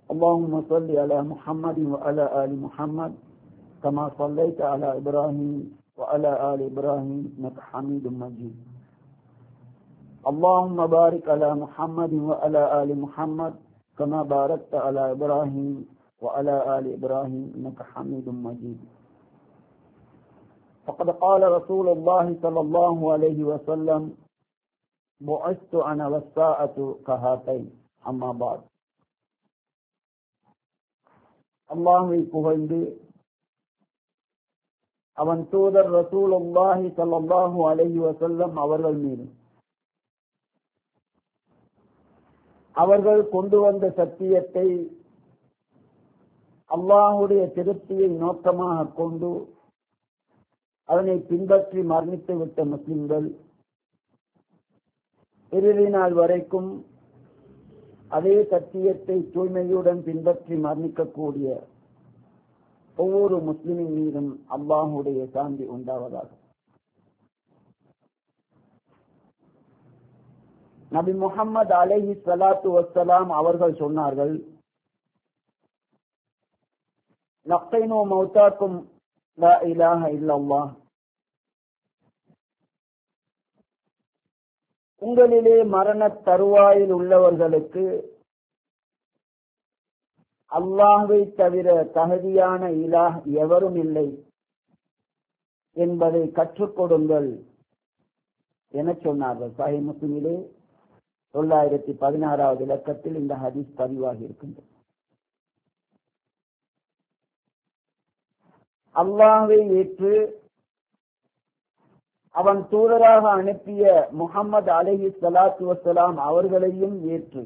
اللهم صل على محمد وعلى آل محمد كما صليت على إبراهيم وعلى آل إبراهيم إنك حميد مجيد. اللهم بارك على محمد وعلى آل محمد كما باركت على إبراهيم وعلى آل إبراهيم إنك حميد مجيد. فقد قال رسول الله صلى الله عليه وسلم: بعثت أنا والساعة كهاتين. أما بعد. அல்லாஹ்வை புகழ்ந்து அவன் தூதர் ரசூலுல்லாஹி ஸல்லல்லாஹு அலைஹி வஸல்லம் அவர்கள் மீது அவர்கள் கொண்டு வந்த சத்தியத்தை அல்லாஹ்வுடைய திருப்தியை நோக்கமாக கொண்டு அதனை பின்பற்றி மரணித்து விட்ட முஸ்லிம்கள் இறுதி நாள் வரைக்கும் அதே சத்தியத்தை தூய்மையுடன் பின்பற்றி மரணிக்கக்கூடிய ஒவ்வொரு முஸ்லிமின் மீதும் அல்லாஹ்வுடைய சாந்தி உண்டாவதாக. நபி முஹம்மது அலைஹி ஸலாத்து வஸ்ஸலாம் அவர்கள் சொன்னார்கள்: லக்கைனு மௌதாக்கும் லா இலாஹ இல்லல்லாஹ். உங்களிலே மரண தருவாயில் உள்ளவர்களுக்கு அல்லாஹ்வை தவிர தகுதியான இலாஹ் எவரும் இல்லை என்பதை கற்றுக் கொடுங்கள் என சொன்னார்கள். சஹீஹ் முஸ்லிமிலே 916வது இலக்கத்தில் இந்த ஹதீஸ் பதிவாகி இருக்கின்றது. அல்லாஹ்வை ஏற்று அவன் தூதராக அனுப்பிய முஹம்மது அலைஹி ஸலாத்து வஸ்ஸலாம் அவர்களையும் ஏற்று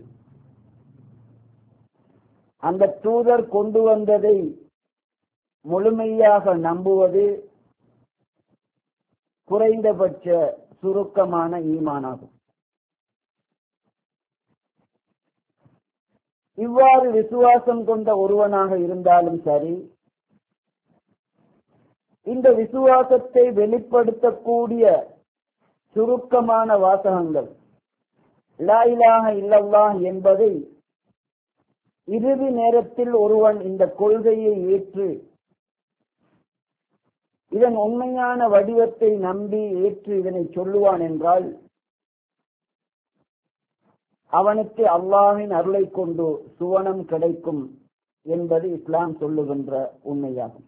அந்த தூதர் கொண்டு வந்ததை முழுமையாக நம்புவது குறைந்தபட்ச சுருக்கமான ஈமானாகும். இவ்வாறு விசுவாசம் கொண்ட ஒருவனாக இருந்தாலும் சரி, இந்த விசுவாசத்தை வெளிப்படுத்தக்கூடிய சுருக்கமான வாசகங்கள் லா இலாஹ இல்லல்லாஹ் என்பதை இறுதி நேரத்தில் ஒருவன் இந்த கொள்கையை ஏற்று இதன் உண்மையான வடிவத்தை நம்பி ஏற்று இதனை சொல்லுவான் என்றால் அவனுக்கு அல்லாஹ்வின் அருளை கொண்டு சுவனம் கிடைக்கும் என்பது இஸ்லாம் சொல்லுகின்ற உண்மையாகும்.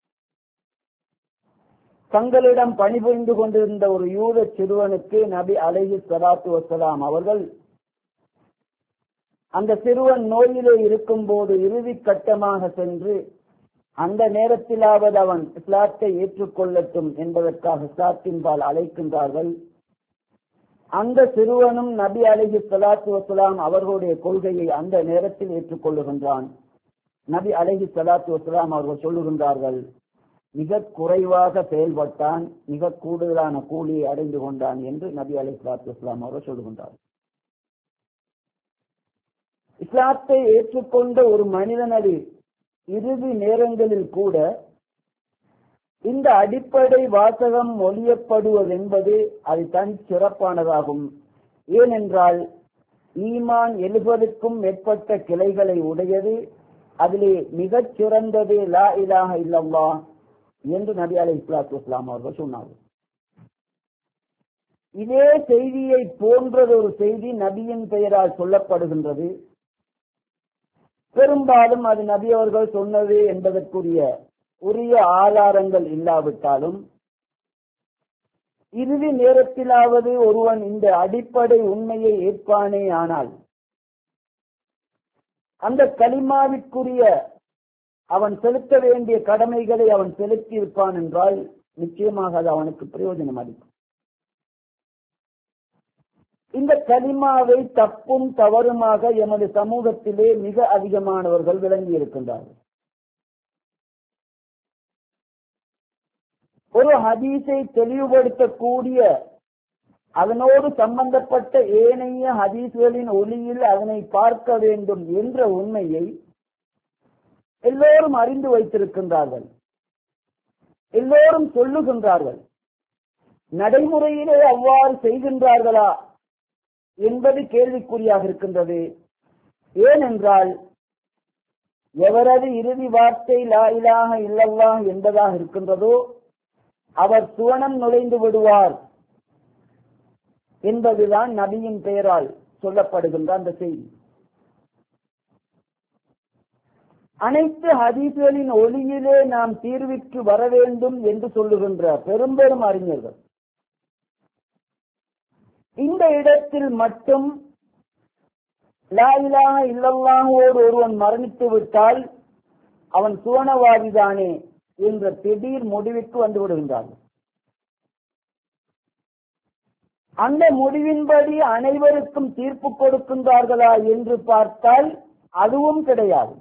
தங்களிடம் பணிபுரிந்து கொண்டிருந்த ஒரு யூத சிறுவனுக்கு நபி அலைஹி ஸலாத்து வஸ்ஸலாம் அவர்கள் அந்த சிறுவன் நோயிலே இருக்கும் போது இறுதி கட்டமாக சென்று அந்த நேரத்திலாவது அவன் இஸ்லாத்தை ஏற்றுக்கொள்ளட்டும் என்பதற்காக இஸ்லாத்தின்பால் அழைக்கின்றார்கள். அந்த சிறுவனும் நபி அலைஹி ஸலாத்து வஸ்ஸலாம் அவர்களுடைய கொள்கையை அந்த நேரத்தில் ஏற்றுக்கொள்ளுகின்றான். நபி அலைஹி ஸலாத்து வஸ்ஸலாம் அவர்கள் சொல்லுகின்றார்கள்: மிக குறைவாக செயல்பட்டான், மிக கூடுதலான கூலியை அடைந்து கொண்டான் என்று நபி அலைஹிஸ்ஸலாத்து வஸ்ஸலாம் அவர்கள் சொல்லுகின்றார். இஸ்லாத்தை ஏற்றுக்கொண்ட ஒரு மனிதனது இறுதி நேரங்களில் கூட இந்த அடிப்படை வாசகம் மொழியப்படுவதென்பது அது தனி சிறப்பானதாகும். ஏனென்றால் ஈமான் 70க்கும் மேற்பட்ட கிளைகளை உடையது. அதிலே மிகச் சிறந்தது லா இலாஹ இல்லல்லாஹ் என்று நபி அலைஹிஸ்ஸலாத்து வஸ்ஸலாம் அவர்கள் சொன்னார்கள். இதே செய்தியை போன்றதொரு செய்தி நபியின் பெயரால் சொல்லப்படுகின்றது. பெரும்பாலும் அது நபி அவர்கள் சொன்னது என்பதற்குரிய உரிய ஆதாரங்கள் இல்லாவிட்டாலும் இறுதி நேரத்திலாவது ஒருவன் இந்த அடிப்படை உண்மையை ஏற்பானே ஆனால் அந்த கலிமாவிற்குரிய அவன் செலுத்த வேண்டிய கடமைகளை அவன் செலுத்தி இருப்பான் என்றால் நிச்சயமாக அது அவனுக்கு பிரயோஜனம் அளிக்கும். இந்த கலிமாவை தப்பும் தவறுமாக எமது சமூகத்திலே மிக அதிகமானவர்கள் விளங்கி இருக்கின்றார்கள். ஒரு ஹதீஸை தெளிவுபடுத்தக்கூடிய அதனோடு சம்பந்தப்பட்ட ஏனைய ஹதீஸ்களின் ஒளியில் அதனை பார்க்க வேண்டும் என்ற உண்மையை எல்லோரும் அறிந்து வைத்திருக்கின்றார்கள், எல்லோரும் சொல்லுகின்றார்கள். நடைமுறையிலே அவ்வாறு செய்கின்றார்களா என்பது கேள்விக்குறியாக இருக்கின்றது. ஏனென்றால் எவரது இறுதி வார்த்தை லா இலாஹ இல்லல்லாஹ் என்பதாக இருக்கின்றதோ அவர் சுவனம் நுழைந்து விடுவார் என்பதுதான் நபியின் பெயரால் சொல்லப்படுகின்ற அந்த செய்தி. அனைத்து ஹதீஸ்களின் ஒளியிலே நாம் தீர்விற்கு வர வேண்டும் என்று சொல்லுகின்ற பெரும்பெரும் அறிஞர்கள் இந்த இடத்தில் மட்டும் லா இலாஹ இல்லல்லாஹோடு ஒருவன் மரணித்து விட்டால் அவன் சுவனவாதிதானே என்ற திடீர் முடிவுக்கு வந்து விடுகின்றார்கள். அந்த முடிவின்படி அனைவருக்கும் தீர்ப்பு கொடுக்கின்றார்களா என்று பார்த்தால் அதுவும் கிடையாது.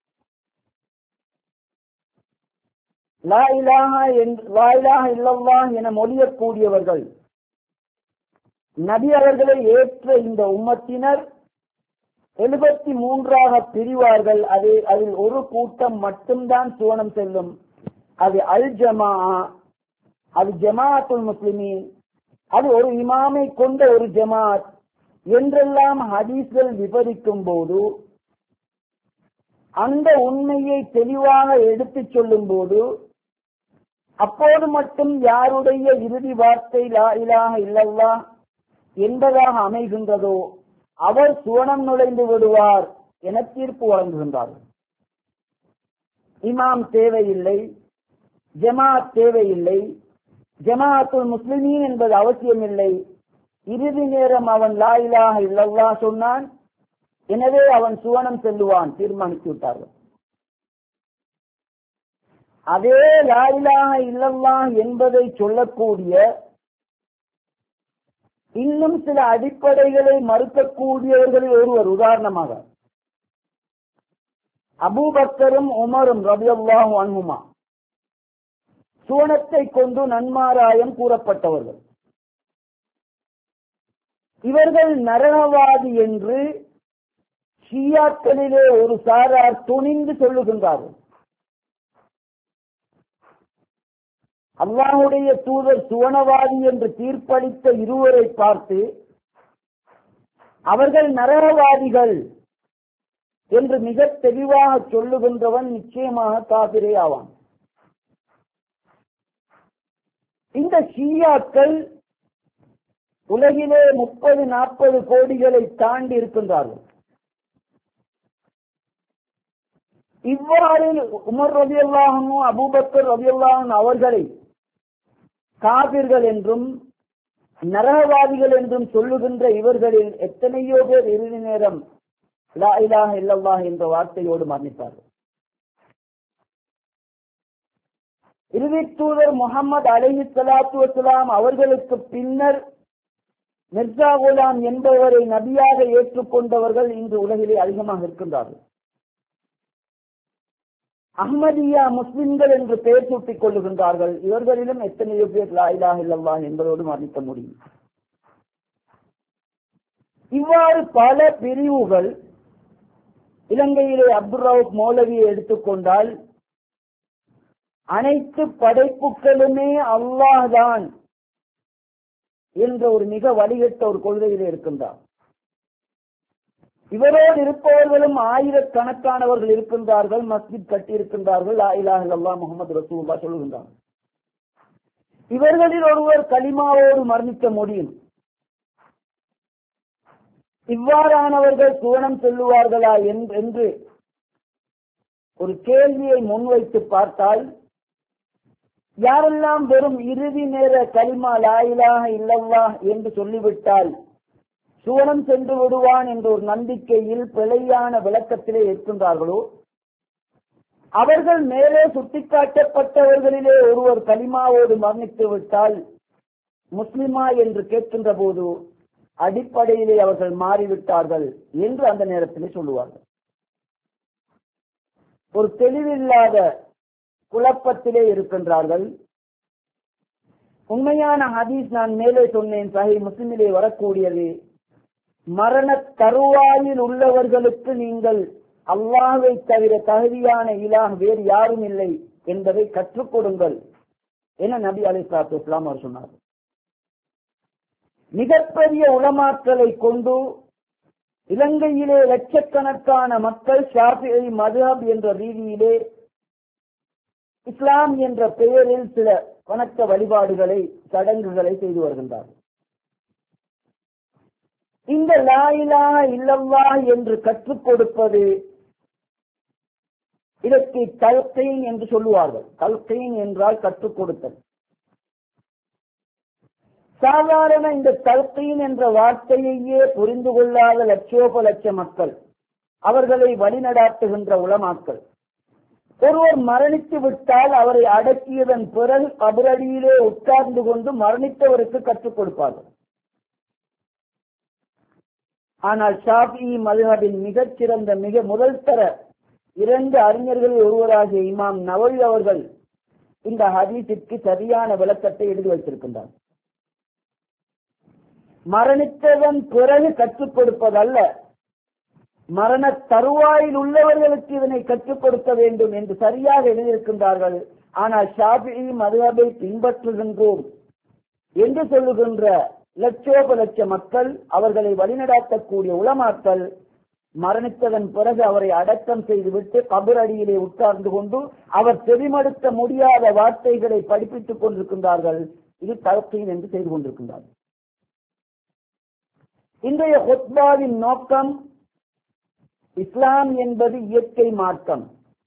லா இலாஹ இல்லல்லாஹ் என மொழியக்கூடியவர்கள் நபி அவர்களை ஏற்ற இந்த உம்மத்தினர் 73 பிரிவார்கள். அதில் ஒரு கூட்டம் மட்டும்தான் சுவனம் செல்லும். அது அல் ஜமா, அது ஜமாஅத்துல் முஸ்லிமீன், அது ஒரு இமாமை கொண்ட ஒரு ஜமாத் என்றெல்லாம் ஹதீஸ்கள் விவரிக்கும் போது அந்த உண்மையை தெளிவாக எடுத்துச் சொல்லும் போது அப்போது மட்டும் யாருடைய இறுதி வார்த்தை லா இலாஹ இல்லல்லாஹ் என்பதாக அமைகின்றதோ அவர் சுவனம் நுழைந்து விடுவார் என தீர்ப்பு வழங்குகின்றார்கள். இமாம் தேவையில்லை, ஜமாத் தேவையில்லை, ஜமாஅத்துல் முஸ்லிமீன் என்பது அவசியமில்லை. இறுதி நேரம் அவன் லா இலாஹ இல்லல்லாஹ் சொன்னான், எனவே அவன் சுவனம் செல்லுவான் தீர்மானித்து விட்டார்கள். அதே லா இலாஹ இல்லல்லாஹ் என்பதை சொல்லக்கூடிய இன்னும் சில அடிப்படைகளை மறுக்கக்கூடியவர்களில் ஒருவர், உதாரணமாக அபூபக்கரும் உமரும் ரலியல்லாஹு அன்ஹுமா சுவனத்தை கொண்டு நன்மாராயம் கூறப்பட்டவர்கள். இவர்கள் நரகவாதி என்று ஷியாக்களிலே ஒரு சாரார் துணிந்து சொல்லுகின்றார்கள். அல்லாஹுடைய தூதர் சுவனவாதி என்று தீர்ப்பளித்த இருவரை பார்த்து அவர்கள் நரகவாதிகள் என்று மிக தெளிவாக சொல்லுகின்றவன் நிச்சயமாக காபிரே ஆவான். இந்த ஷியாக்கள் உலகிலே 30-40 கோடிகளை தாண்டி இருக்கின்றார்கள். இவ்வாறு உமர் ரலியல்லாஹு அன்ஹு, அபூபக்கர் ரலியல்லாஹு அன்ஹு அவர்களை காபிர்கள் என்றும் நரகவாதிகள் என்றும் சொல்லுகின்ற இவர்களில் எத்தனையோ பேர் இறுதி நேரம் லா இலாஹ இல்லல்லாஹ் என்ற வார்த்தையோடு மரணித்தார்கள். இறுதி தூதர் முஹம்மது அலைஹிஸ்ஸலாத்து வஸ்ஸலாம் அவர்களுக்கு பின்னர் மிர்சா குலாம் என்பவரை நபியாக ஏற்றுக்கொண்டவர்கள் இன்று உலகிலே அதிகமாக இருக்கின்றார்கள். அஹ்மதியா முஸ்லிம்கள் என்று பெயர் சூட்டிக் கொள்ளுகின்றார்கள். இவர்களிலும் எத்தனையோ பேர் லா இலாஹ இல்லல்லாஹ் என்பதோடு மரணிக்க முடியும். இவ்வாறு பல பிரிவுகள். இலங்கையிலே அப்துல் ரவுப் மௌலவியை எடுத்துக்கொண்டால் அனைத்து படைப்புகளுமே அல்லாஹ் தான் என்ற ஒரு மிக வழிகட்ட ஒரு கொள்கையிலே இருக்கின்றார். இவரோடு இருப்பவர்களும் ஆயிரக்கணக்கானவர்கள் இருக்கின்றார்கள், மஸ்ஜித் கட்டி இருக்கின்றார்கள், லா இலாஹ இல்லல்லாஹ் முஹம்மது ரசூலுல்லாஹ் சொல்லுகின்றார்கள். இவர்களில் ஒருவர் கலிமாவோடு மரணிக்க முடியும். இவ்வாறானவர்கள் சுவனம் செல்லுவார்களா என்று ஒரு கேள்வியை முன்வைத்து பார்த்தால், யாரெல்லாம் வெறும் இறுதி நேர கலிமா லா இலாஹ இல்லல்லாஹ் என்று சொல்லிவிட்டால் சுவனம் சென்று விடுவான் என்ற ஒரு நம்பிக்கையில் பிழையான விளக்கத்திலே இருக்கின்றார்களோ அவர்கள் மேலே சுட்டிக்காட்டப்பட்டவர்களிலே ஒருவர் கலிமாவோடு மரணித்து விட்டால் முஸ்லிமா என்று கேட்கின்ற போது அடிப்படையிலே அவர்கள் மாறிவிட்டார்கள் என்று அந்த நேரத்திலே சொல்லுவார்கள். ஒரு தெளிவில்லாத குழப்பத்திலே இருக்கின்றார்கள். உண்மையான ஹதீஸ் நான் மேலே சொன்னேன், சஹீஹ் முஸ்லிமிலே வரக்கூடியது, மரண தருவாயில் உள்ளவர்களுக்கு நீங்கள் அல்லாஹ்வை தவிர தகுதியான இலாஹ் வேறு யாரும் இல்லை என்பதை கற்றுக் கொடுங்கள் என நபி அலைஹிஸ்ஸலாத்து வஸ்ஸலாம் அவர் சொன்னார். மிகப்பெரிய உலமாக்களை கொண்டு இலங்கையிலே லட்சக்கணக்கான மக்கள் ஷாஃபிஈ மதுஹப் என்ற ரீதியிலே இஸ்லாம் என்ற பெயரில் சில வணக்க வழிபாடுகளை, சடங்குகளை செய்து வருகின்றார்கள். இந்த லா இலாஹ இல்லல்லாஹ் என்று கற்றுக் கொடுப்பது, இதற்கு தல்கீன் என்று சொல்லுவார்கள். தல்கீன் என்றால் கற்றுக் கொடுத்தல். சாதாரண இந்த தல்கீன் என்ற வார்த்தையையே புரிந்து கொள்ளாத லட்சோப லட்ச மக்கள், அவர்களை வழிநடாத்துகின்ற உலமாக்கள், ஒருவர் மரணித்து விட்டால் அவரை அடக்கியதன் பிறகு கபரடியிலே உட்கார்ந்து கொண்டு மரணித்தவருக்கு கற்றுக் கொடுப்பார்கள். ஆனால் ஷாஃபிஈ மதுஹபின் மிகச்சிறந்த, மிக முதல் தர 2 அறிஞர்களில் ஒருவராகிய இமாம் நவவி அவர்கள் இந்த ஹதீஸிற்கு சரியான விளக்கத்தை எழுதி வைத்திருக்கின்றார். மரணித்ததன் பிறகு கற்றுக் கொடுப்பதல்ல, மரண தருவாயில் உள்ளவர்களுக்கு இதனை கற்றுக் கொடுக்க வேண்டும் என்று சரியாக எழுதியிருக்கின்றார்கள். ஆனால் ஷாஃபிஈ மதுஹபை பின்பற்றுகின்றோம் என்று சொல்லுகின்ற லட்சோப லட்ச மக்கள், அவர்களை வழிநடாத்தக்கூடிய உலமாக்கள், மரணித்ததன் பிறகு அவரை அடக்கம் செய்துவிட்டு கபர் அடியிலே உட்கார்ந்து கொண்டு அவர் செவிமடுக்க முடியாத வார்த்தைகளை படிப்பித்துக் கொண்டிருக்கின்றார்கள். இது தல்கீன் என்று செய்து கொண்டிருக்கின்றார்கள். இன்றைய ஹுத்பாவின் நோக்கம், இஸ்லாம் என்பது இயற்கை மார்க்கம்.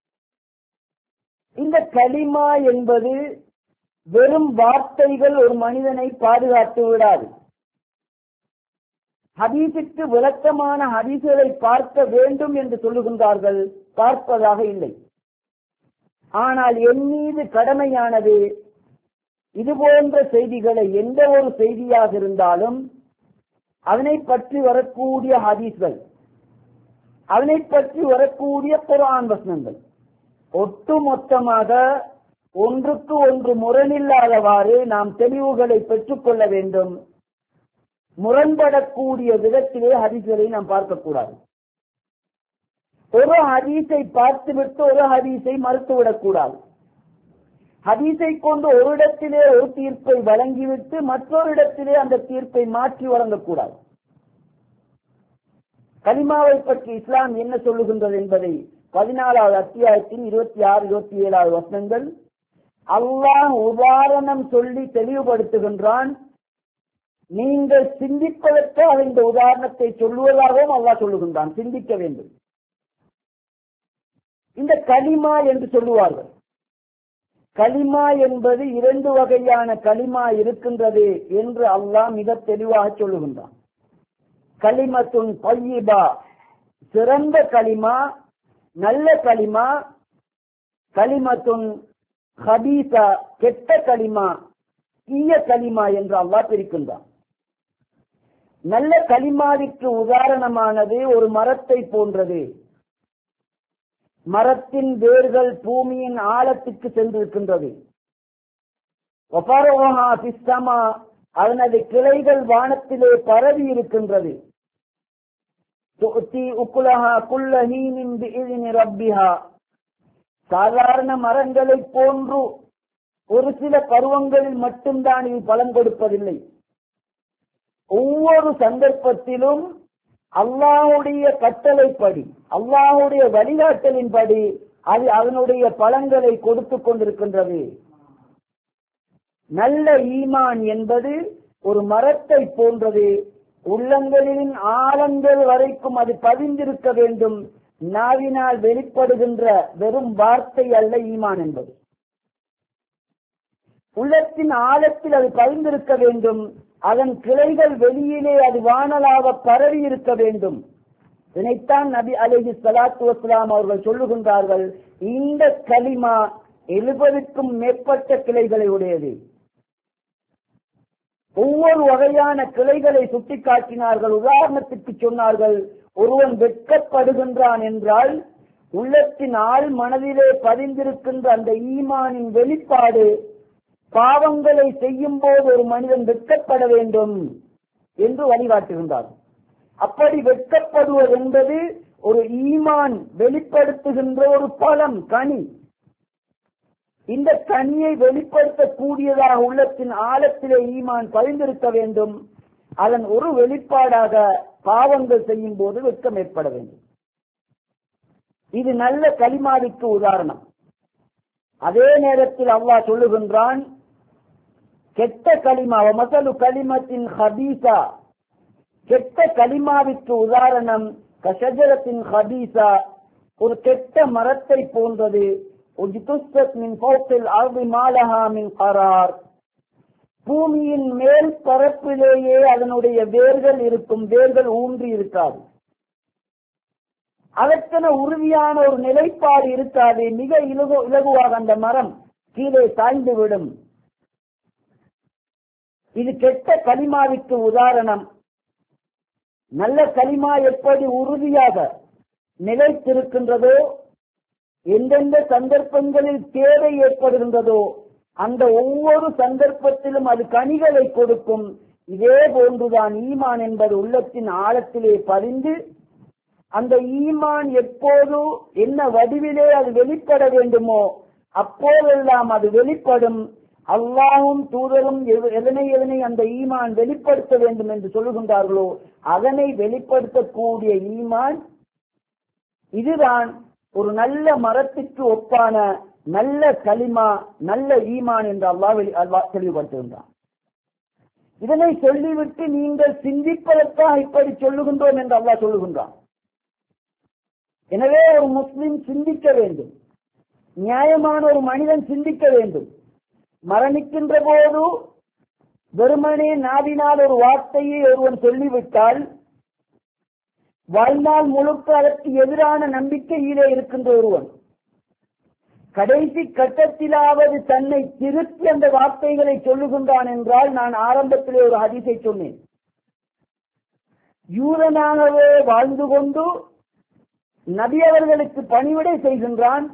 இந்த கலிமா என்பது வெறும் வார்த்தைகள் ஒரு மனிதனை பாதுகாத்து விடாது. ஹதீஸுக்கு விளக்கமான ஹதீஸுகளை பார்க்க வேண்டும் என்று சொல்லுகின்றார்கள், பார்ப்பதாக இல்லை. ஆனால் என் மீது கடமையானது, இதுபோன்ற செய்திகளை, எந்த ஒரு செய்தியாக இருந்தாலும் அதனை பற்றி வரக்கூடிய ஹதீஸ்கள், அதனை பற்றி வரக்கூடிய குர்ஆன் வசனங்கள் ஒட்டுமொத்தமாக ஒன்றுக்கு ஒன்று முரணில்லாதவாறு நாம் தெளிவுகளை பெற்றுக் கொள்ள வேண்டும். முரண்படக்கூடிய விதத்திலே ஹதீஸ்களை நாம் பார்க்கக்கூடாது. ஒரு ஹதீஸை பார்த்துவிட்டு ஒரு ஹதீஸை மறுத்துவிடக் கூடாது. ஹதீஸை கொண்டு ஒரு இடத்திலே ஒரு தீர்ப்பை வழங்கிவிட்டு மற்றொரு இடத்திலே அந்த தீர்ப்பை மாற்றி வழங்கக்கூடாது. கலிமாவை பற்றி இஸ்லாம் என்ன சொல்லுகின்றது என்பதை 14வது அத்தியாயத்தின் 26, 27 வசனங்கள் அல்லாஹ் உதாரணம் சொல்லி தெளிவுபடுத்துகின்றான். நீங்கள் சிந்திப்பதற்காக இந்த உதாரணத்தை சொல்லுவதாகவும் அல்லாஹ் சொல்லுகின்றான். சிந்திக்க வேண்டும். இந்த கலிமா என்று சொல்லுவார்கள். கலிமா என்பது 2 வகையான கலிமா இருக்கின்றது என்று அல்லாஹ் மிக தெளிவாக சொல்லுகின்றான். கலிமத்துன் தய்யிபா, சிறந்த கலிமா, நல்ல கலிமா. கலிமத்துன் ஹபீசா, கெட்ட கலிமா, தீய கலிமா என்று அல்லாஹ் பிரிக்கின்றான். நல்ல கலிமாவிற்கு உதாரணமானது ஒரு மரத்தை போன்றது. மரத்தின் வேர்கள் பூமியின் ஆழத்துக்கு சென்றிருக்கின்றது. அதனது கிளைகள் வானத்திலே பரவி இருக்கின்றது. சாதாரண மரங்களை போன்று ஒரு சில பருவங்களில் மட்டும்தான் இது பலன் கொடுப்பதில்லை. ஒவ்வொரு சந்தர்ப்பத்திலும் அல்லாஹ்வுடைய கட்டளைப்படி, அல்லாஹ்வுடைய வழிகாட்டலின்படி அது அதனுடைய பலன்களை கொடுத்துக் கொண்டிருக்கின்றது. நல்ல ஈமான் என்பது ஒரு மரத்தை போன்றது. உள்ளங்களின் ஆழங்கள் வரைக்கும் அது பதிந்திருக்க வேண்டும். நாவினால் வெளிப்படுகின்ற வெறும் வார்த்தை அல்ல ஈமான் என்பது. உள்ளத்தின் ஆழத்தில் அது பதிந்திருக்க வேண்டும். அதன் கிளைகள் வெளியிலே அது வானலாக பரவி இருக்க வேண்டும். இதைத்தான் நபி அலைஹி ஸலாத்து வஸலாம் அவர்கள் சொல்லுகின்றார்கள், இந்த கலிமா 70க்கும் மேற்பட்ட கிளைகளை உடையது. ஒவ்வொரு வகையான கிளைகளை சுட்டிக்காட்டினார்கள். உதாரணத்திற்கு சொன்னார்கள், ஒருவன் வெட்கப்படுகின்றான் என்றால் உள்ளத்தின் ஆள் மனதிலே பதிந்திருக்கின்ற அந்த ஈமானின் வெளிப்பாடு, பாவங்களை செய்யும் போது ஒரு மனிதன் வெட்கப்பட வேண்டும் என்று வழிகாட்டுகின்றார். அப்படி வெட்கப்படுவது என்பது ஒரு ஈமான் வெளிப்படுத்துகின்ற ஒரு பழம், கனி. இந்த கனியை வெளிப்படுத்தக்கூடியதாக உள்ளத்தின் ஆழத்திலே ஈமான் பதிந்திருக்க வேண்டும். அதன் ஒரு வெளிப்பாடாக பாவங்கள் செய்யும் போது வெட்கம் ஏற்பட வேண்டும். இது நல்ல கலிமாவிற்கு உதாரணம். அதே நேரத்தில் அல்லாஹ் சொல்லுகின்றான், கெட்ட கலிமா மசலு கலிமத்தின் ஹபீசா, கெட்ட கலிமாவிற்கு உதாரணம் கஷஜரத்தின் ஹபீசா, ஒரு கெட்ட மரத்தை போன்றது. பூமியின் மேல் பரப்பிலேயே அதனுடைய வேர்கள் இருக்கும், வேர்கள் ஊன்றி இருக்காது, அதற்கென உறுதியான ஒரு நிலைப்பாடு இருக்காது. மிக இலகுவாக அந்த மரம் கீழே சாய்ந்துவிடும். இது கெட்ட கலிமாவிற்கு உதாரணம். நல்ல கலிமா எப்படி உறுதியாக நிலைத்திருக்கின்றதோ, எந்தெந்த சந்தர்ப்பங்களில் தேவை ஏற்படுகின்றதோ அந்த ஒவ்வொரு சந்தர்ப்பத்திலும் அது கனிகளை கொடுக்கும். இதே போன்றுதான் ஈமான் என்பது உள்ளத்தின் ஆழத்திலே பதிந்து, அந்த ஈமான் எப்போது என்ன வடிவிலே அது வெளிப்பட வேண்டுமோ அப்போதெல்லாம் அது வெளிப்படும். அல்லாஹ்வும் தூதரும் எதனை அந்த ஈமான் வெளிப்படுத்த வேண்டும் என்று சொல்லுகின்றார்களோ அதனை வெளிப்படுத்தக்கூடிய ஈமான், இதுதான் ஒரு நல்ல மரத்திற்கு ஒப்பான நல்ல கலிமா, நல்ல ஈமான் என்று அல்லாஹ் தெளிவுபடுத்துகின்றான். இதனை சொல்லிவிட்டு நீங்கள் சிந்திப்பதற்காக இப்படி சொல்லுகின்றோம் என்று அல்லாஹ் சொல்லுகின்றான். எனவே ஒரு முஸ்லிம் சிந்திக்க வேண்டும், நியாயமான ஒரு மனிதன் சிந்திக்க வேண்டும். மரணிக்கின்ற போது வெறுமனே நாவினால் ஒரு வார்த்தையை ஒருவன் சொல்லிவிட்டால் வாழ்நாள் முழுக்க அதற்கு எதிரான நம்பிக்கையிலே இருக்கின்ற ஒருவன் கடைசி கட்டத்திலாவது தன்னை திருத்தி அந்த வார்த்தைகளை சொல்லுகின்றான் என்றால், நான் ஆரம்பத்திலே ஒரு ஹதீஸை சொன்னேன், யூதனாகவே வாழ்ந்து கொண்டு நபி அவர்களுக்கு பணிவிடை செய்கின்றான்.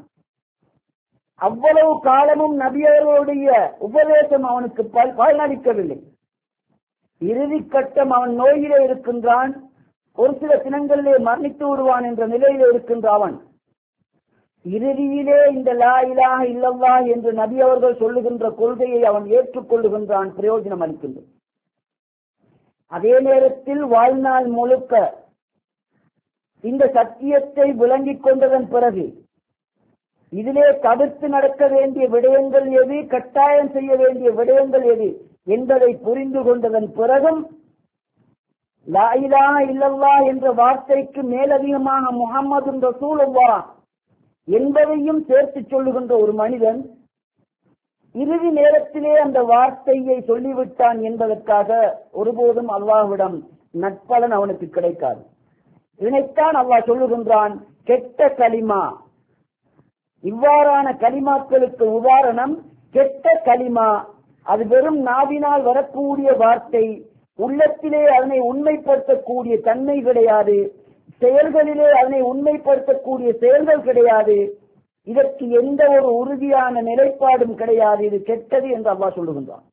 அவ்வளவு காலமும் நபி அவர்களுடைய உபதேசம் அவனுக்கு பயனளிக்கவில்லை. இறுதி கட்டம் அவன் நோயிலே இருக்கின்றான், ஒரு சில தினங்களிலே மரணித்து விடுவான் என்ற நிலையிலே இருக்கின்ற அவன் இறுதியிலே இந்த லா இலாஹ இல்லல்லாஹ் என்று நபி அவர்கள் சொல்லுகின்ற கொள்கையை அவன் ஏற்றுக்கொள்ளுகின்றான், பிரயோஜனம் அளிக்கின்றது. அதே நேரத்தில் வாழ்நாள் முழுக்க இந்த சத்தியத்தை விளங்கிக் கொண்டதன் பிறகு இதிலே தவிர்த்து நடக்க வேண்டிய விடயங்கள் எது, கட்டாயம் செய்ய வேண்டிய விடயங்கள் எது என்பதை புரிந்து கொண்டதன் பிறகும் லா இலாஹ இல்லல்லாஹ் என்ற வார்த்தைக்கு மேலதிகமாக முஹம்மது ரசூலுல்லாஹ் என்பதையும் சேர்த்து சொல்லுகின்ற ஒரு மனிதன் இறுதி நேரத்திலே அந்த வார்த்தையை சொல்லிவிட்டான் என்பதற்காக ஒருபோதும் அல்லாஹ்விடம் நற்பலன் அவனுக்கு கிடைக்காது. இதனைத்தான் அல்லாஹ் சொல்லுகின்றான், கெட்ட கலிமா. இவ்வாறான கலிமாக்களுக்கு உதாரணம் கெட்ட கலிமா. அது வெறும் நாவினால் வரக்கூடிய வார்த்தை, உள்ளத்திலே அதனை உண்மைப்படுத்தக்கூடிய தன்மை கிடையாது, செயல்களிலே அதனை உண்மைப்படுத்தக்கூடிய செயல்கள் கிடையாது, இதற்கு எந்த ஒரு உறுதியான நிலைப்பாடும் கிடையாது. இது கெட்டது என்று அல்லாஹ் சொல்லுகின்றான்.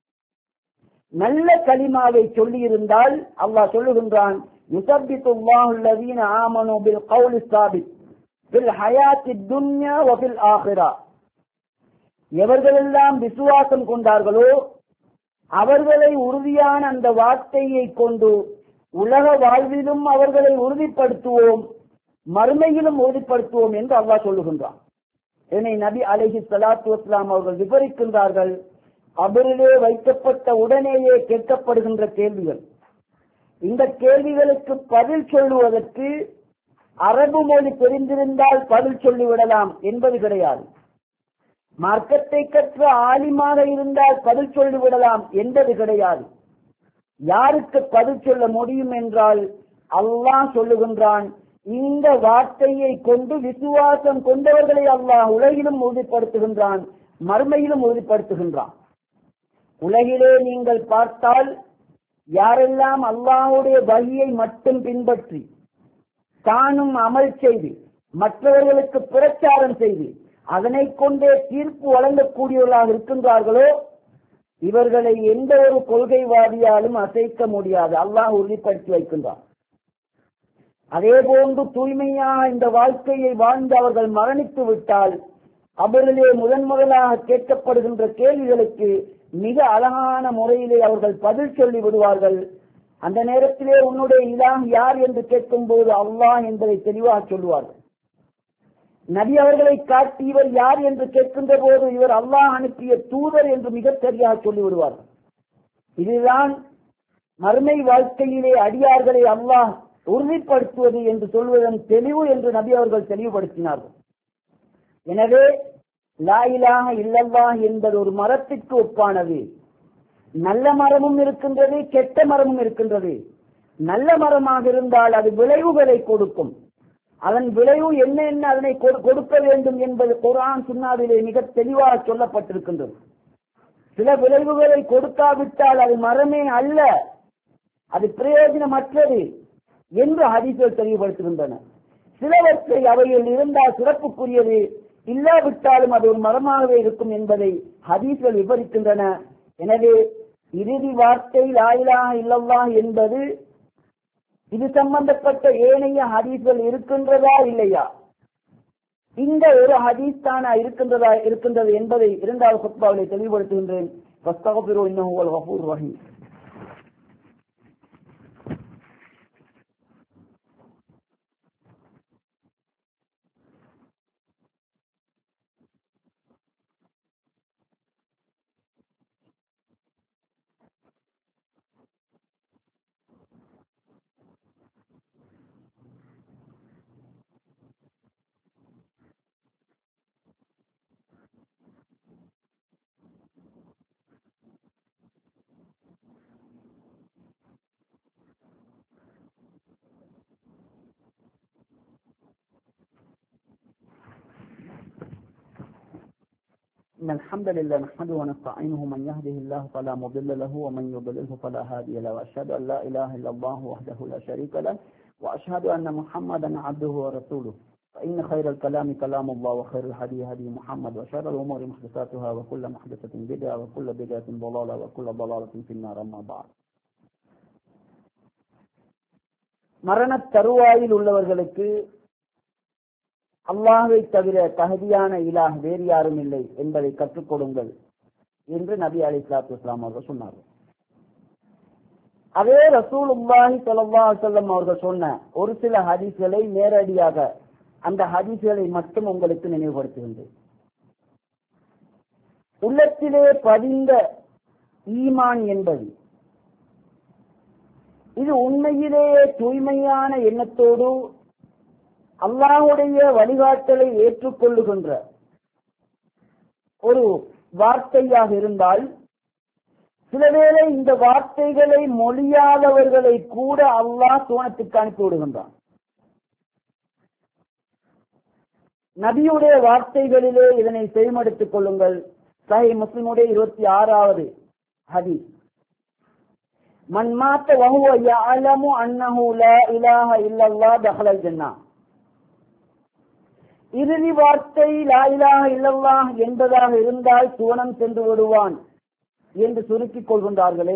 நல்ல கலிமாவை சொல்லியிருந்தால் அல்லாஹ் சொல்லுகின்றான், யுஸப்பித்துல்லாஹு அல்லதீன ஆமனூ பில் கௌலி ஸாபித் ஃபில் ஹயாத்தித் துன்யா வ ஃபில் ஆখিরা. எவர்களெல்லாம் விசுவாசம் கொண்டார்களோ அவர்களை உறுதியான அந்த வார்த்தையை கொண்டு உலக வாழ்விலும் அவர்களை உறுதிப்படுத்துவோம், மறுமையிலும் உறுதிப்படுத்துவோம் என்று அல்லாஹ் சொல்லுகின்றான். இதனை நபி அலைஹி ஸலாத்து வஸ்ஸலாம் அவர்கள் விவரிக்கின்றார்கள். கபரிலே வைக்கப்பட்ட உடனேயே கேட்கப்படுகின்ற கேள்விகள், இந்த கேள்விகளுக்கு பதில் சொல்லுவதற்கு அரபு மொழி தெரிந்திருந்தால் பதில் சொல்லிவிடலாம் என்பது கிடையாது. மார்க்கத்தை கற்ற ஆலிமாக இருந்தால் பதில் சொல்லிவிடலாம் என்பது கிடையாது. யாருக்கு பதில் சொல்ல முடியும் என்றால் அல்லாஹ் சொல்லுகின்றான், இந்த வார்த்தையை கொண்டு விசுவாசம் கொண்டவர்களை அல்லாஹ் உலகிலும் உறுதிப்படுத்துகின்றான், மறுமையிலும் உறுதிப்படுத்துகின்றான். உலகிலே நீங்கள் பார்த்தால் யாரெல்லாம் அல்லாஹ்வுடைய வஹியை மட்டும் பின்பற்றி தானும் அமல் செய்து மற்றவர்களுக்கு பிரச்சாரம் செய்து அதனை கொண்டே தீர்ப்பு வழங்கக்கூடியவர்களாக இருக்கின்றார்களோ இவர்களை எந்த ஒரு கொள்கைவாதியாலும் அசைக்க முடியாது, அல்லாஹ் உறுதிப்படுத்தி வைக்கின்றான். அதே போன்று தூய்மையாக இந்த வாழ்க்கையை வாழ்ந்து அவர்கள் மரணித்து விட்டால் கபரிலே முதலாக கேட்கப்படுகின்ற கேள்விகளுக்கு மிக அழகான முறையிலே அவர்கள் பதில் சொல்லி விடுவார்கள். அந்த நேரத்திலே உன்னுடைய இலாஹ் யார் என்று கேட்கும் போது அல்லாஹ் என்பதை தெளிவாக சொல்லுவார்கள். நபி அவர்களை காட்டி இவர் யார் என்று கேட்கின்ற போது இவர் அல்லாஹ் அனுப்பிய தூதர் என்று மிக சரியாக சொல்லிவிடுவார்கள். இதுதான் மறுமை வாழ்க்கையிலே அடியார்களை அல்லாஹ் உறுதிப்படுத்துவது என்று சொல்வதன் தெளிவு என்று நபி அவர்கள் தெளிவுபடுத்தினார்கள். எனவே லா இலாஹ இல்லல்லாஹ் என்பது ஒரு மரத்திற்கு ஒப்பானது. நல்ல மரமும் இருக்கின்றது, கெட்ட மரமும் இருக்கின்றது. நல்ல மரமாக இருந்தால் அது விளைவுகளை கொடுக்கும். அதன் விளைவு என்ன அதனை கொடுக்க வேண்டும் என்பது குர்ஆன் சுன்னாவிலே மிக தெளிவாக சொல்லப்பட்டிருக்கின்றது. சில விளைவுகளை கொடுக்காவிட்டால் அது மரமே அல்ல, அது பிரயோஜனமற்றது என்று ஹதீஸ்கள் தெளிவுபடுத்துகின்றன. சிலவற்றை அவையில் இருந்தால் சிறப்புக்குரியது, இல்லாவிட்டாலும் அது ஒரு மரமாகவே இருக்கும் என்பதை ஹதீஸ்கள் விவரிக்கின்றன. எனவே இறுதி வார்த்தை லா இலாஹ இல்லல்லாஹ் என்பது இது சம்பந்தப்பட்ட ஏனைய ஹதீஸ்கள் இருக்கின்றதா இல்லையா, இந்த ஒரு ஹதீஸ் தானா இருக்கின்றது என்பதை இரண்டாவது குத்பாவிலே தெளிவுபடுத்துகின்றேன். ஃபஸ்தக்ஃபிரு இன்னஹு ஹுவல் கஃபூர் ரஹீம். إن الحمد لله نحمده ونستعينه من يهده الله فلا مضل له ومن يضلله فلا هادي له وأشهد أن لا إله إلا الله وحده لا شريك له وأشهد أن محمدا عبده ورسوله فإن خير الكلام كلام الله وخير الهدي هدي محمد وشر الأمور محدثاتها وكل محدثة بدعة وكل بدعة ضلالة وكل ضلالة في النار. أما بعد. மரண தருவாயில் உள்ளவர்களுக்கு அல்லாஹ்வை தவிர தகுதியான இலாஹ் வேறு யாரும் இல்லை என்பதை கற்றுக் கொடுங்கள் என்று நபி அலைஹிஸ்ஸலாத்து வஸ்ஸலாம் அவர்கள் சொன்னார்கள். அதே ரசூலுல்லாஹி ஸல்லல்லாஹு அலைஹி வஸல்லம் அவர்கள் சொன்ன ஒரு சில ஹதீஸ்களை நேரடியாக அந்த ஹதீஸ்களை மட்டும் உங்களுக்கு நினைவுபடுத்துகின்றேன். உள்ளத்திலே பதிந்த ஈமான் என்பது இது உண்மையிலேயே தூய்மையான எண்ணத்தோடு அல்லாஹ்வுடைய வழிகாட்டலை ஏற்றுக்கொள்ளுகின்ற ஒரு வார்த்தையாக இருந்தால், சிலவேளை இந்த வார்த்தைகளை மொழியாதவர்களை கூட அல்லாஹ் சுவனத்துக்கு அனுப்பி விடுகின்றான். நபியுடைய வார்த்தைகளிலே இதனை செய்மடுத்துக் கொள்ளுங்கள். சஹீஹ் முஸ்லிமுடைய 26வது ஹதீஸ், மன் மாத்த வஹுவ யஅலமு அன்னஹு லா இலாஹ இல்லல்லாஹ் தஹலல் ஜன்னah. இறுதி வார்த்தை லா இலாஹ இல்லல்லாஹ் என்பதாக இருந்தால் சுவனம் சென்று விடுவான் என்று சுருக்கிக் கொள்கின்றார்களே,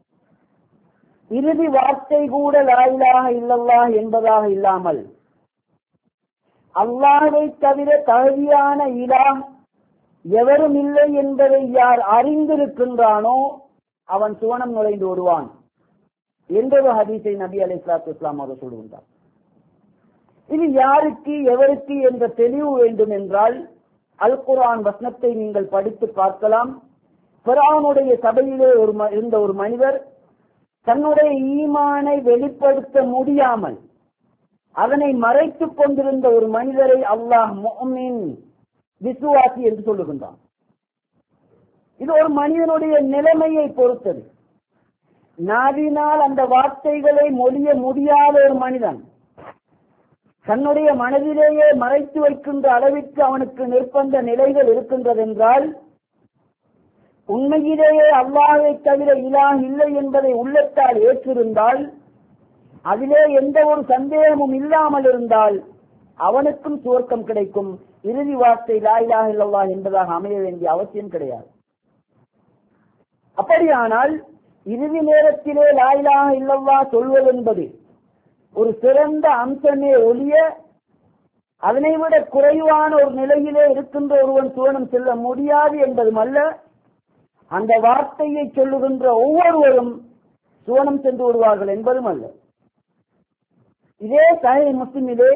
இறுதி வார்த்தை கூட லா இலாஹ இல்லல்லாஹ் என்பதாக இல்லாமல் அல்லாஹ்வை தவிர தகுதியான இலாஹ் எவரும் இல்லை என்பதை யார் அறிந்திருக்கின்றானோ அவன் சுவனம் நுழைந்து விடுவான் என்றொரு ஹதீஸை நபி அலைஹிஸ்ஸலாத்து வஸ்ஸலாம் அவர்கள் சொல்கின்றார். இது யாருக்கு எவருக்கு என்ற தெளிவு வேண்டும் என்றால் அல் குர்ஆன் வசனத்தை நீங்கள் படித்து பார்க்கலாம். ஃபிரௌனுடைய சபையிலே இருந்த ஒரு மனிதர் தன்னுடைய ஈமானை வெளிப்படுத்த முடியாமல் அதனை மறைத்துக் கொண்டிருந்த ஒரு மனிதரை அல்லாஹ் முஃமின் விசுவாசி என்று சொல்லுகின்றான். இது ஒரு மனிதனுடைய நிலைமையை பொறுத்தது. நாவினால் அந்த வார்த்தைகளை மொழிய முடியாத ஒரு மனிதன் தன்னுடைய மனதிலேயே மறைத்து வைக்கின்ற அளவிற்கு அவனுக்கு நிர்பந்த நிலைகள் இருக்கின்றதென்றால், உண்மையிலேயே அல்லாஹ்வை தவிர இலாஹ் இல்லை என்பதை உள்ளத்தால் ஏற்றிருந்தால், அதிலே எந்த ஒரு சந்தேகமும் இல்லாமல் இருந்தால் அவனுக்கும் சுவர்க்கம் கிடைக்கும். இறுதி வார்த்தை லா இலாஹ இல்லல்லாஹ் என்பதாக அமைய வேண்டிய அவசியம் கிடையாது. அப்படியானால் இறுதி நேரத்திலே லா இலாஹ இல்லல்லாஹ் சொல்வது என்பது ஒரு சிறந்த அம்சமே ஒழிய அதனை விட குறைவான ஒரு நிலையிலே இருக்கின்ற ஒருவன் சுவனம் செல்ல முடியாது என்பதும் அல்ல. அந்த வார்த்தையை சொல்லுகின்ற ஒவ்வொருவரும் சுவனம் சென்று விடுவார்கள் என்பதும் அல்ல. இதே சஹீஹ் முஸ்லிமிலே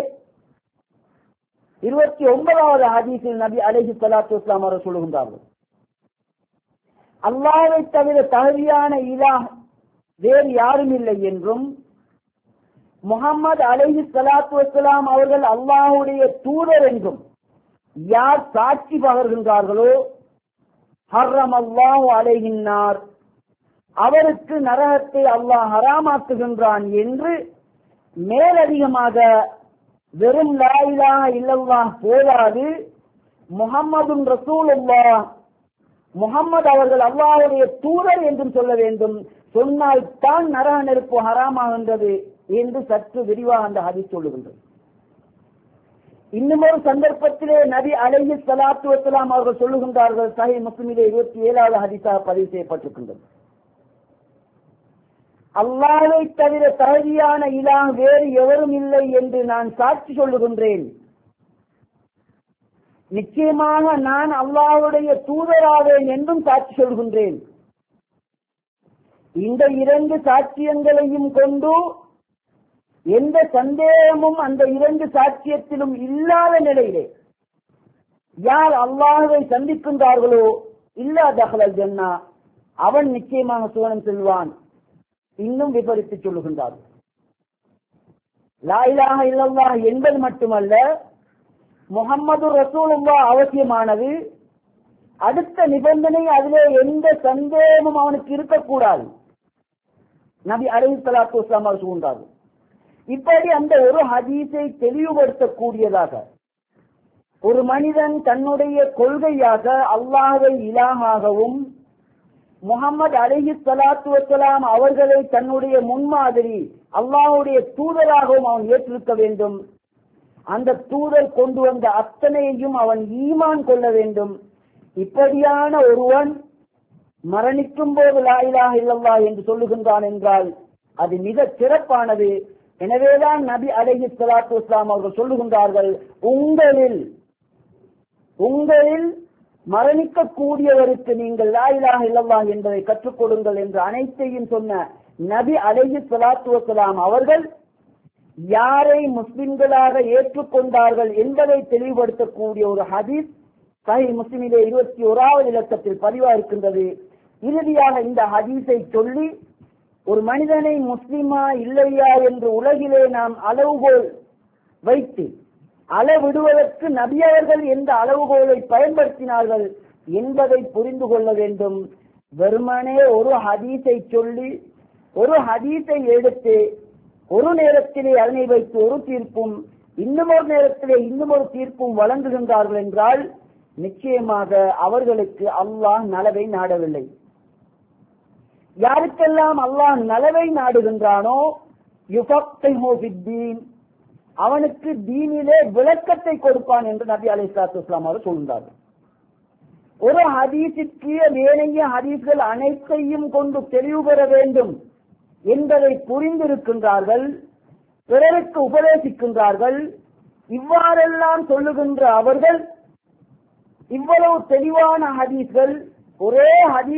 29வது ஹதீஸில் நபி அலைஹிஸ்ஸலாத்து வஸ்ஸலாம் அவர்கள் சொல்லுகின்றார்கள், அல்லாஹ்வை தவிர தகுதியான இலாஹ் வேறு யாரும் இல்லை என்றும் முஹம்மது அலைஹிஸ்ஸலாத்து வஸ்ஸலாம் அவர்கள் அல்லாஹ்வுடைய தூதர் என்றும் யார் சாட்சி பகர்கின்றார்களோ ஹர்ரமல்லாஹு அலைஹின் நார், அவருக்கு நரகத்தை அல்லாஹ் ஹராமாக்குகின்றான் என்று மேலதிகமாக வெறும் லா இலாஹ இல்லல்லாஹ் போதாது, முஹம்மதுன் ரசூலுல்லாஹ், முஹம்மது அவர்கள் அல்லாஹ்வுடைய தூதர் என்றும் சொல்ல வேண்டும். சொன்னால் தான் நரக நெருப்பு ஹராமாகின்றது என்று சற்று விரிவாக அந்த ஹதீஸ் சொல்லுகின்றது. இன்னும் ஒரு சந்தர்ப்பத்திலே நபி அலைஹிஸ்ஸலாத்து வஸ்ஸலாம் அவர்கள் சொல்லுகின்றார்கள், சஹீஹ் முஸ்லிமிலே 27வது ஹதீஸாக பதிவு செய்யப்பட்டிருக்கின்றது, அல்லாஹ்வை தவிர தகுதியான இலாஹ் வேறு எவரும் இல்லை என்று நான் சாட்சி சொல்லுகின்றேன். நிச்சயமாக நான் அல்லாஹ்வுடைய தூதராவேன் என்றும் சாட்சி சொல்கின்றேன். இந்த 2 சாட்சியங்களையும் கொண்டு எந்த சந்தேகமும் அந்த 2 சாட்சியத்திலும் இல்லாத நிலையிலே யார் அல்லாஹ்வை சந்திக்கின்றார்களோ இல்லா தஹலல் ஜன்னா, அவன் நிச்சயமாக சுவனம் செல்வான். இன்னும் விபரித்து சொல்லுகின்றார்கள், லா இலாஹ இல்லல்லாஹ் என்பது மட்டுமல்ல, முஹம்மது ரசூலுல்லாஹ் அவசியமானது. அடுத்த நிபந்தனை, அதிலே எந்த சந்தேகமும் அவனுக்கு இருக்கக்கூடாது. நபி அலைஹிஸ்ஸலாத்து வஸ்ஸலாம் அவர்கள் சொல்கின்றார்கள். இப்படி அந்த ஒரு ஹதீஸை தெளிவுபடுத்தக்கூடியதாக ஒரு மனிதன் தன்னுடைய கொள்கையாக அல்லாஹ்வை இலாஹாகவும் முஹம்மது அலைஹிஸ்ஸலாத்து வஸ்ஸலாம் அவர்களை தன்னுடைய முன்மாதிரி அல்லாஹ்வுடைய தூதராகவும் அவன் ஏற்றிருக்க வேண்டும். அந்த தூதர் கொண்டு வந்த அத்தனையையும் அவன் ஈமான் கொள்ள வேண்டும். இப்படியான ஒருவன் மரணிக்கும் போது லா இலாஹ இல்லல்லாஹ் என்று சொல்லுகின்றான் என்றால் அது மிக சிறப்பானது. எனவேதான் நபி அலைஹிஸ்ஸலாத்து வஸ்ஸலாம் அவர்கள் சொல்லுகின்றார்கள், உங்களில் மரணிக்கக்கூடியவருக்கு நீங்கள் லா இலாஹ இல்லல்லாஹ் என்பதை கற்றுக் கொடுங்கள் என்று அனைத்தையும் சொன்ன நபி அலைஹிஸ்ஸலாத்து வஸ்ஸலாம் அவர்கள் யாரை முஸ்லிம்களாக ஏற்றுக்கொண்டார்கள் என்பதை தெளிவுபடுத்தக்கூடிய ஒரு ஹதீஸ் சஹீஹ் முஸ்லிமிலே 21வது இலக்கத்தில் பதிவா இருக்கின்றது. இறுதியாக இந்த ஹதீஸை சொல்லி ஒரு மனிதனை முஸ்லிமா இல்லையா என்று உலகிலே நாம் அளவுகோல் வைத்து அளவிடுவதற்கு நபி அவர்கள் எந்த அளவுகோலை பயன்படுத்தினார்கள் என்பதை புரிந்து கொள்ள வேண்டும். வெறுமனே ஒரு ஹதீஸை சொல்லி ஒரு ஹதீஸை எடுத்து ஒரு நேரத்திலே அதனை வைத்து ஒரு தீர்ப்பும் இன்னும் ஒரு நேரத்திலே இன்னும் ஒரு தீர்ப்பும் வழங்குகின்றார்கள் என்றால் நிச்சயமாக அவர்களுக்கு அல்லாஹ் நலவை நாடவில்லை. யாருக்கெல்லாம் அல்லாஹ் நலவை நாடுகின்றானோ யுஃபக்ஹு ஃபித்தீன், அவனுக்கு தீனிலே விளக்கத்தை கொடுப்பான் என்று நபி அலைஹிஸ்ஸலாத்து வஸ்ஸலாம் அவர்கள் சொல்கிறார்கள். ஒரு ஹதீஸிற்கு ஏனைய ஹதீஸ்கள் அனைத்தையும் கொண்டு தெளிவு பெற வேண்டும் என்பதை புரிந்திருக்கின்றார்கள், பிறருக்கு உபதேசிக்கின்றார்கள். இவ்வாறெல்லாம் சொல்லுகின்ற அவர்கள் இவ்வளவு தெளிவான ஹதீஸ்கள் ஒரே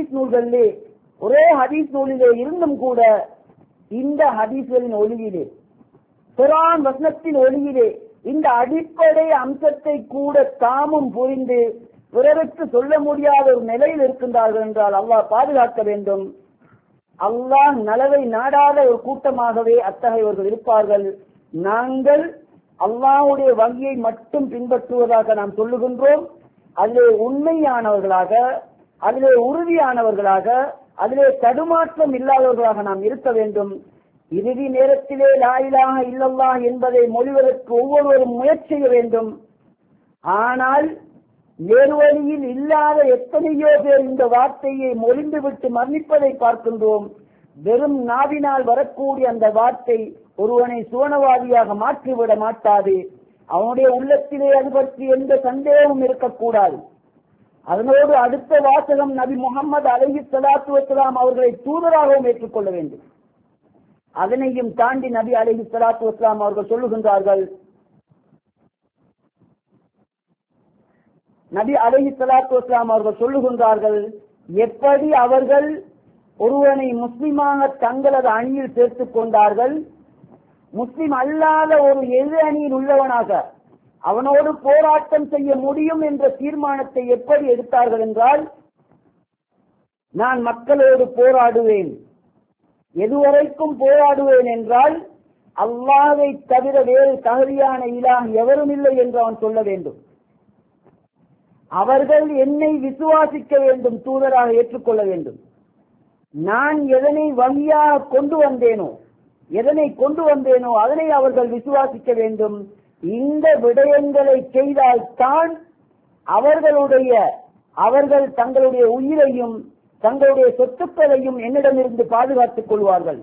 ஹதீஸ் நூலிலே இருந்தும் கூட இந்த ஹதீஸ்களின் ஒளியிலே, குர்ஆன் வசனத்தின் ஒளியிலே இந்த அடிப்படை அம்சத்தை கூட தாமும் புரிந்து பிறருக்கு சொல்ல முடியாத ஒரு நிலையில் இருக்கின்றார்கள் என்றால் அல்லாஹ் பாதுகாக்க வேண்டும். அல்லாஹ் நலவை நாடாத ஒரு கூட்டமாகவே அத்தகையவர்கள் இருப்பார்கள். நாங்கள் அல்லாஹ்வுடைய வங்கியை மட்டும் பின்பற்றுவதாக நாம் சொல்லுகின்றோம். அதிலே உண்மையானவர்களாக, அதிலே உறுதியானவர்களாக, அதிலே தடுமாற்றம் இல்லாதவர்களாக நாம் இருக்க வேண்டும். இறுதி நேரத்திலே லா இலாஹ இல்லல்லாஹ் என்பதை மொழிவதற்கு ஒவ்வொருவரும் முயற்சி செய்ய வேண்டும். ஆனால் வேறு வழியில் இல்லாத எத்தனையோ பேர் இந்த வார்த்தையை மொழிந்துவிட்டு மரணிப்பதை பார்க்கின்றோம். வெறும் நாவினால் வரக்கூடிய அந்த வார்த்தை ஒருவனை சுவனவாதியாக மாற்றிவிட மாட்டாது. அவனுடைய உள்ளத்திலே அது பற்றி எந்த சந்தேகமும் இருக்கக்கூடாது. அதனோடு அடுத்த வாசகம் நபி முஹம்மது அலைஹிஸ்ஸலாத்து வஸ்ஸலாம் அவர்களை தூதராகவும் ஏற்றுக்கொள்ள வேண்டும். அதனையும் தாண்டி நபி அலைஹிஸ்ஸலாத்து வஸ்ஸலாம் அவர்கள் சொல்லுகின்றார்கள், எப்படி அவர்கள் ஒருவனை முஸ்லிமாக தங்களது அணியில் சேர்த்துக் கொண்டார்கள். முஸ்லிம் அல்லாத ஒரு எதிர் அணியில் உள்ளவனாக அவனோடு போராட்டம் செய்ய முடியும் என்ற தீர்மானத்தை எப்படி எடுத்தார்கள் என்றால், நான் மக்களோடு போராடுவேன். எதுவரைக்கும் போராடுவேன் என்றால், அல்லாஹ்வை தவிர வேறு தகுதியான இலாஹ் எவரும் இல்லை என்று அவன் சொல்ல வேண்டும். அவர்கள் என்னை விசுவாசிக்க வேண்டும், தூதராக ஏற்றுக்கொள்ள வேண்டும். நான் எதனை வழியாக கொண்டு வந்தேனோ அதனை அவர்கள் விசுவாசிக்க வேண்டும். இந்த விடயங்களை செய்தால்தான் அவர்கள் தங்களுடைய உயிரையும் தங்களுடைய சொத்துக்களையும் என்னிடமிருந்து பாதுகாத்துக் கொள்வார்கள்.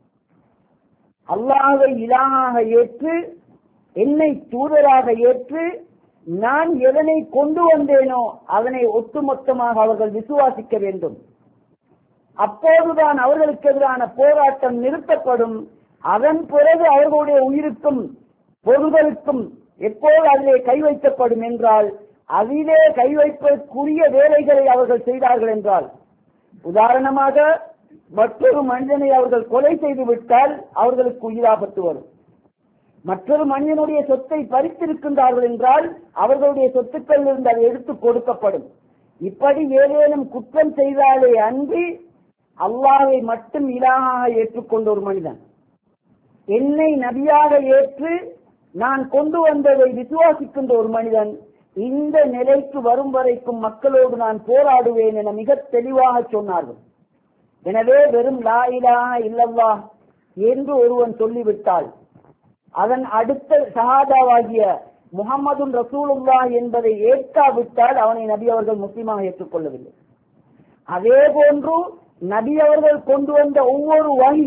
அல்லாஹ்வை இலாஹாக ஏற்று, என்னை தூதராக ஏற்று, நான் எதனை கொண்டு வந்தேனோ அதனை ஒட்டுமொத்தமாக அவர்கள் விசுவாசிக்க வேண்டும். அப்போதுதான் அவர்களுக்கு எதிரான போராட்டம் நிறுத்தப்படும். அதன் பிறகு அவர்களுடைய உயிருக்கும் பொருள்களுக்கும் எப்போது அதிலே கை வைக்கப்படும் என்றால், அதிலே கை வைப்பதற்குரிய வேலைகளை அவர்கள் செய்தார்கள் என்றால், உதாரணமாக மற்றொரு மனிதனை அவர்கள் கொலை செய்து விட்டால் அவர்களுக்கு உயிராபத்து வரும். மற்றொரு மனிதனுடைய சொத்தை பறித்திருக்கின்றார்கள் என்றால் அவர்களுடைய சொத்துக்களில் இருந்து அதை எடுத்து கொடுக்கப்படும். இப்படி ஏதேனும் குற்றம் செய்தாலே அன்றி அல்லாஹ்வை மட்டும் இலாஹாக ஏற்றுக்கொண்ட ஒரு மனிதன், என்னை நபியாக ஏற்று நான் கொண்டு வந்ததை விசுவாசிக்கின்ற ஒரு மனிதன், இந்த நிலைக்கு வரும் வரைக்கும் மக்களோடு நான் போராடுவேன் என மிக தெளிவாக சொன்னார்கள். எனவே வெறும் லா இலாஹ இல்லல்லாஹ் என்று ஒருவன் சொல்லிவிட்டால், அதன் அடுத்த ஷஹாதாவாகிய முஹம்மதுன் ரசூலுல்லாஹ் என்பதை ஏற்காவிட்டால் அவனை நபி அவர்கள் முஸ்லிமாக ஏற்றுக்கொள்ளவில்லை. அதே போன்று நபி அவர்கள் கொண்டு வந்த ஒவ்வொரு வஹி,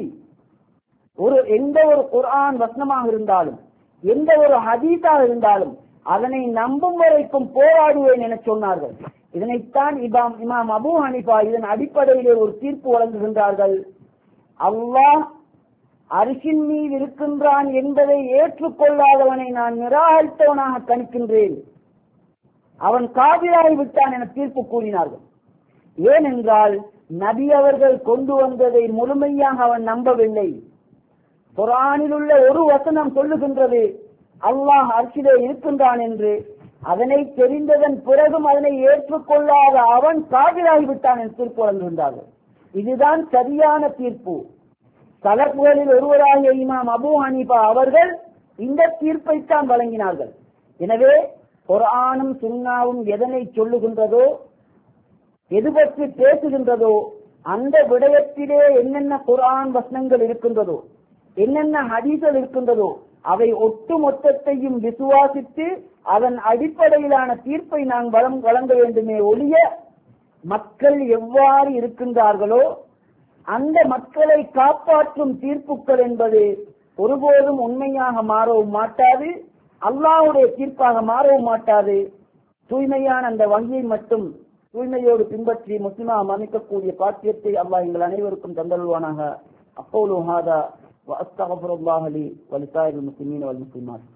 எந்த ஒரு குர்ஆன் வசனமாக இருந்தாலும் எந்த ஒரு ஹதீஸாக இருந்தாலும் அதனை நம்பும் வரைக்கும் போராடுவேன் என சொன்னார்கள். இதனைத்தான் இமாம் அபூ ஹனீஃபா இதன் அடிப்படையிலே ஒரு தீர்ப்பு வழங்குகின்றார்கள். அல்லாஹ் அரிசின் மீது இருக்கின்றான் என்பதை ஏற்றுக்கொள்ளாதவனை நான் நிராகரித்தவனாக கணிக்கின்றேன், அவன் காபிராகி விட்டான் என தீர்ப்பு கூறினார்கள். ஏனென்றால் நபி அவர்கள் கொண்டு வந்ததை முழுமையாக அவன் நம்பவில்லை. குர்ஆனில் உள்ள ஒரு வசனம் சொல்லுகின்றது அல்லாஹ் அர்ஷிலே இருக்கின்றான் என்று. அதனை தெரிந்ததன் பிறகும் அதனை ஏற்றுக்கொள்ளாத அவன் காபிராகிவிட்டான் என்று தீர்ப்பு வழங்குகின்றார்கள். இதுதான் சரியான தீர்ப்பு. சலஃப்களில் ஒருவராகிய இமாம் அபூ ஹனீஃபா அவர்கள் இந்த தீர்ப்பைத்தான் வழங்கினார்கள். எனவே குர்ஆனும் சுன்னாவும் எதனை சொல்லுகின்றதோ, எது பற்றி பேசுகின்றதோ, அந்த விடயத்திலே என்னென்ன குர்ஆன் வசனங்கள் இருக்கின்றதோ, என்னென்ன ஹதீஸ்கள் இருக்கின்றதோ, அவை ஒட்டுமொத்தத்தையும் விசுவாசித்து அதன் அடிப்படையிலான தீர்ப்பை நாம் வழங்க வேண்டுமே ஒழிய, மக்கள் எவ்வாறு இருக்கின்றார்களோ அந்த மக்களை காப்பாற்றும் தீர்ப்புகள் என்பது ஒருபோதும் உண்மையாக மாறவும் மாட்டாது, அல்லாஹ்வுடைய தீர்ப்பாக மாறவும் மாட்டாது. தூய்மையான அந்த வங்கியை மட்டும் தூய்மையோடு பின்பற்றி முஸ்லிமாக அமைக்கக்கூடிய பாக்கியத்தை அல்லாஹ் எங்கள் அனைவருக்கும் தந்தருள்வானாக. அப்போலு ஹாதா வ அஸ்தக்ஃபிருல்லாஹ் லி வ லிசாயிரில் முஸ்லிமீன வல் முஸ்லிமாத்.